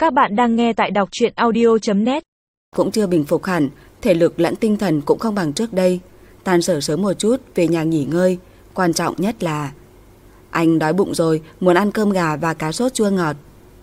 Các bạn đang nghe tại đọc truyện audio.net. Cũng chưa bình phục hẳn, thể lực lẫn tinh thần cũng không bằng trước đây. Tan sở sớm một chút, về nhà nghỉ ngơi. Quan trọng nhất là anh đói bụng rồi, muốn ăn cơm gà và cá sốt chua ngọt.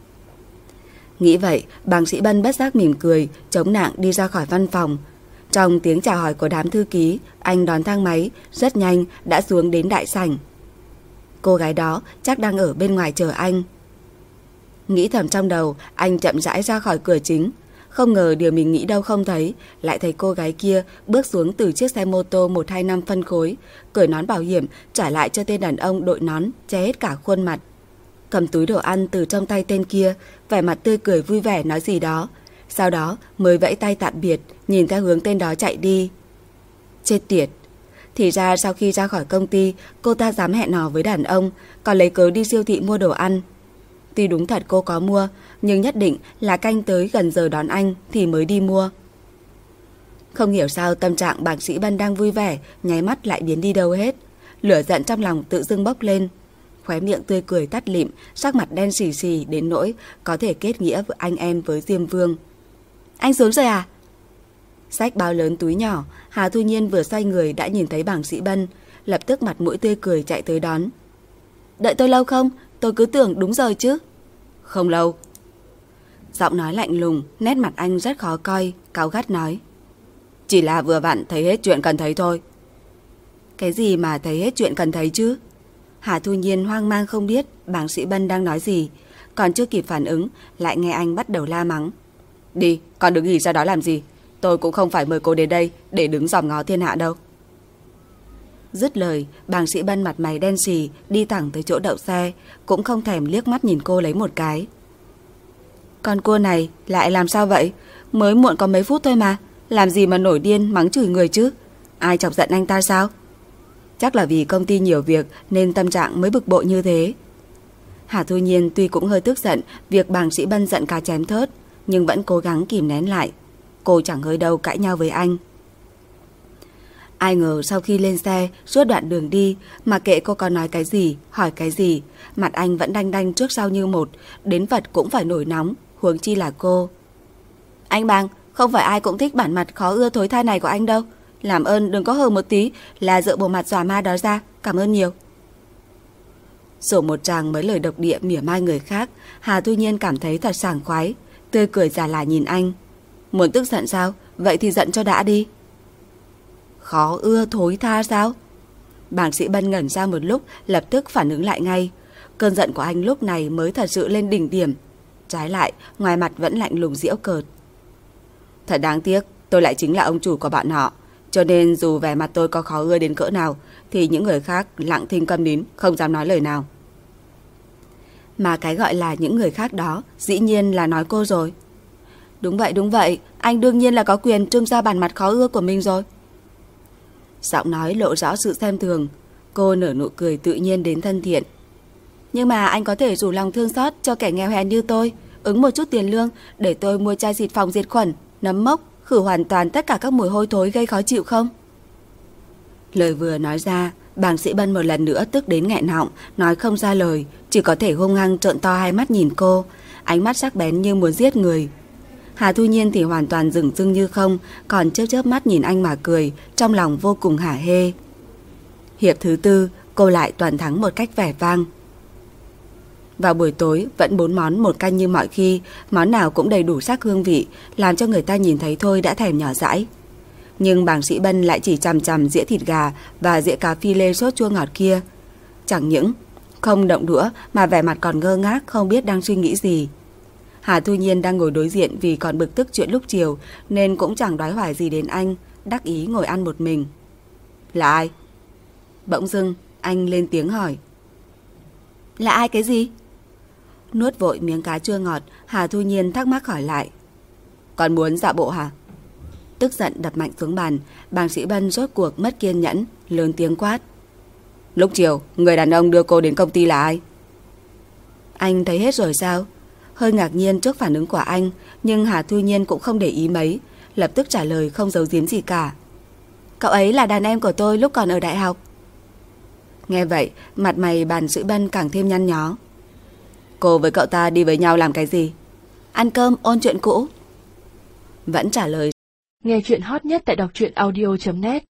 Nghĩ vậy, bác sĩ Bân bất giác mỉm cười, chống nạng đi ra khỏi văn phòng. Trong tiếng chào hỏi của đám thư ký, anh đón thang máy, rất nhanh đã xuống đến đại sảnh. Cô gái đó chắc đang ở bên ngoài chờ anh. Nghĩ thầm trong đầu, anh chậm rãi ra khỏi cửa chính. Không ngờ điều mình nghĩ đâu không thấy, lại thấy cô gái kia bước xuống từ chiếc xe mô tô 125 phân khối, cởi nón bảo hiểm trả lại cho tên đàn ông đội nón che hết cả khuôn mặt. Cầm túi đồ ăn từ trong tay tên kia, vẻ mặt tươi cười vui vẻ nói gì đó. Sau đó mới vẫy tay tạm biệt, nhìn theo hướng tên đó chạy đi. Chết tiệt! Thì ra sau khi ra khỏi công ty, cô ta dám hẹn hò với đàn ông, còn lấy cớ đi siêu thị mua đồ ăn. Tuy đúng thật cô có mua, nhưng nhất định là canh tới gần giờ đón anh thì mới đi mua. Không hiểu sao tâm trạng bác sĩ Bân đang vui vẻ, nháy mắt lại biến đi đâu hết. Lửa giận trong lòng tự dưng bốc lên. Khóe miệng tươi cười tắt lịm, sắc mặt đen xì xì đến nỗi có thể kết nghĩa với anh em với Diêm Vương. Anh xuống rồi à? Xách bao lớn túi nhỏ, Hà Thu Nhiên vừa xoay người đã nhìn thấy bác sĩ Bân, lập tức mặt mũi tươi cười chạy tới đón. Đợi tôi lâu không? Tôi cứ tưởng đúng rồi chứ. Không lâu. Giọng nói lạnh lùng, nét mặt anh rất khó coi, cáu gắt nói. Chỉ là vừa vặn thấy hết chuyện cần thấy thôi. Cái gì mà thấy hết chuyện cần thấy chứ? Hà Thu Nhiên hoang mang không biết bác sĩ Bân đang nói gì, còn chưa kịp phản ứng lại nghe anh bắt đầu la mắng. Đi, còn đứng nghỉ ra đó làm gì? Tôi cũng không phải mời cô đến đây để đứng dòm ngó thiên hạ đâu. Dứt lời, bác sĩ Bân mặt mày đen xì đi thẳng tới chỗ đậu xe, cũng không thèm liếc mắt nhìn cô lấy một cái. Con cô này lại làm sao vậy? Mới muộn có mấy phút thôi mà, làm gì mà nổi điên mắng chửi người chứ? Ai chọc giận anh ta sao? Chắc là vì công ty nhiều việc nên tâm trạng mới bực bội như thế. Hà Thu Nhiên tuy cũng hơi tức giận việc bác sĩ Bân giận cá chém thớt, nhưng vẫn cố gắng kìm nén lại. Cô chẳng hơi đâu cãi nhau với anh. Ai ngờ sau khi lên xe, suốt đoạn đường đi, mà kệ cô có nói cái gì, hỏi cái gì, mặt anh vẫn đanh đanh trước sau như một, đến vật cũng phải nổi nóng, huống chi là cô. Anh Bằng, không phải ai cũng thích bản mặt khó ưa thối tha này của anh đâu. Làm ơn đừng có hờ một tí là dựa bộ mặt dọa ma đó ra, cảm ơn nhiều. Sổ một tràng mấy lời độc địa mỉa mai người khác, Hà Thu Nhiên cảm thấy thật sảng khoái, tươi cười giả lả nhìn anh. Muốn tức giận sao? Vậy thì giận cho đã đi. Khó ưa thối tha sao? Bác sĩ Bân ngẩn ra một lúc, lập tức phản ứng lại ngay. Cơn giận của anh lúc này mới thật sự lên đỉnh điểm. Trái lại, ngoài mặt vẫn lạnh lùng giễu cợt. Thật đáng tiếc, tôi lại chính là ông chủ của bọn họ. Cho nên dù vẻ mặt tôi có khó ưa đến cỡ nào, thì những người khác lặng thinh câm nín, không dám nói lời nào. Mà cái gọi là những người khác đó, dĩ nhiên là nói cô rồi. Đúng vậy, anh đương nhiên là có quyền trưng ra bản mặt khó ưa của mình rồi. Giọng nói lộ rõ sự xem thường. Cô nở nụ cười tự nhiên đến thân thiện. Nhưng mà anh có thể rủ lòng thương xót cho kẻ nghèo hèn như tôi, ứng một chút tiền lương để tôi mua chai xịt phòng diệt khuẩn, nấm mốc, khử hoàn toàn tất cả các mùi hôi thối gây khó chịu không? Lời vừa nói ra, bác sĩ Bân một lần nữa tức đến nghẹn họng, nói không ra lời, chỉ có thể hung hăng trợn to hai mắt nhìn cô, ánh mắt sắc bén như muốn giết người. Hà Thu Nhiên thì hoàn toàn dửng dưng như không, còn chớp chớp mắt nhìn anh mà cười, trong lòng vô cùng hả hê. Hiệp thứ tư, cô lại toàn thắng một cách vẻ vang. Vào buổi tối, vẫn 4 món một canh như mọi khi, món nào cũng đầy đủ sắc hương vị, làm cho người ta nhìn thấy thôi đã thèm nhỏ dãi. Nhưng bác sĩ Bân lại chỉ chằm chằm dĩa thịt gà và dĩa cá phi lê sốt chua ngọt kia. Chẳng những không động đũa mà vẻ mặt còn ngơ ngác không biết đang suy nghĩ gì. Hà Thu Nhiên đang ngồi đối diện vì còn bực tức chuyện lúc chiều nên cũng chẳng đoái hoài gì đến anh, đắc ý ngồi ăn một mình. Là ai? Bỗng dưng anh lên tiếng hỏi. Là ai cái gì? Nuốt vội miếng cá chua ngọt, Hà Thu Nhiên thắc mắc hỏi lại. Còn muốn dạo bộ hả? Tức giận đập mạnh xuống bàn, bác sĩ Bân rốt cuộc mất kiên nhẫn, lớn tiếng quát. Lúc chiều, người đàn ông đưa cô đến công ty là ai? Anh thấy hết rồi sao? Hơi ngạc nhiên trước phản ứng của anh, nhưng Hà Thu Nhiên cũng không để ý mấy, lập tức trả lời không giấu giếm gì cả. Cậu ấy là đàn em của tôi lúc còn ở đại học. Nghe vậy, mặt mày bác sĩ Bân càng thêm nhăn nhó. Cô với cậu ta đi với nhau làm cái gì? ăn cơm ôn chuyện cũ. Vẫn trả lời. Nghe chuyện hot nhất tại đọc truyện audio.net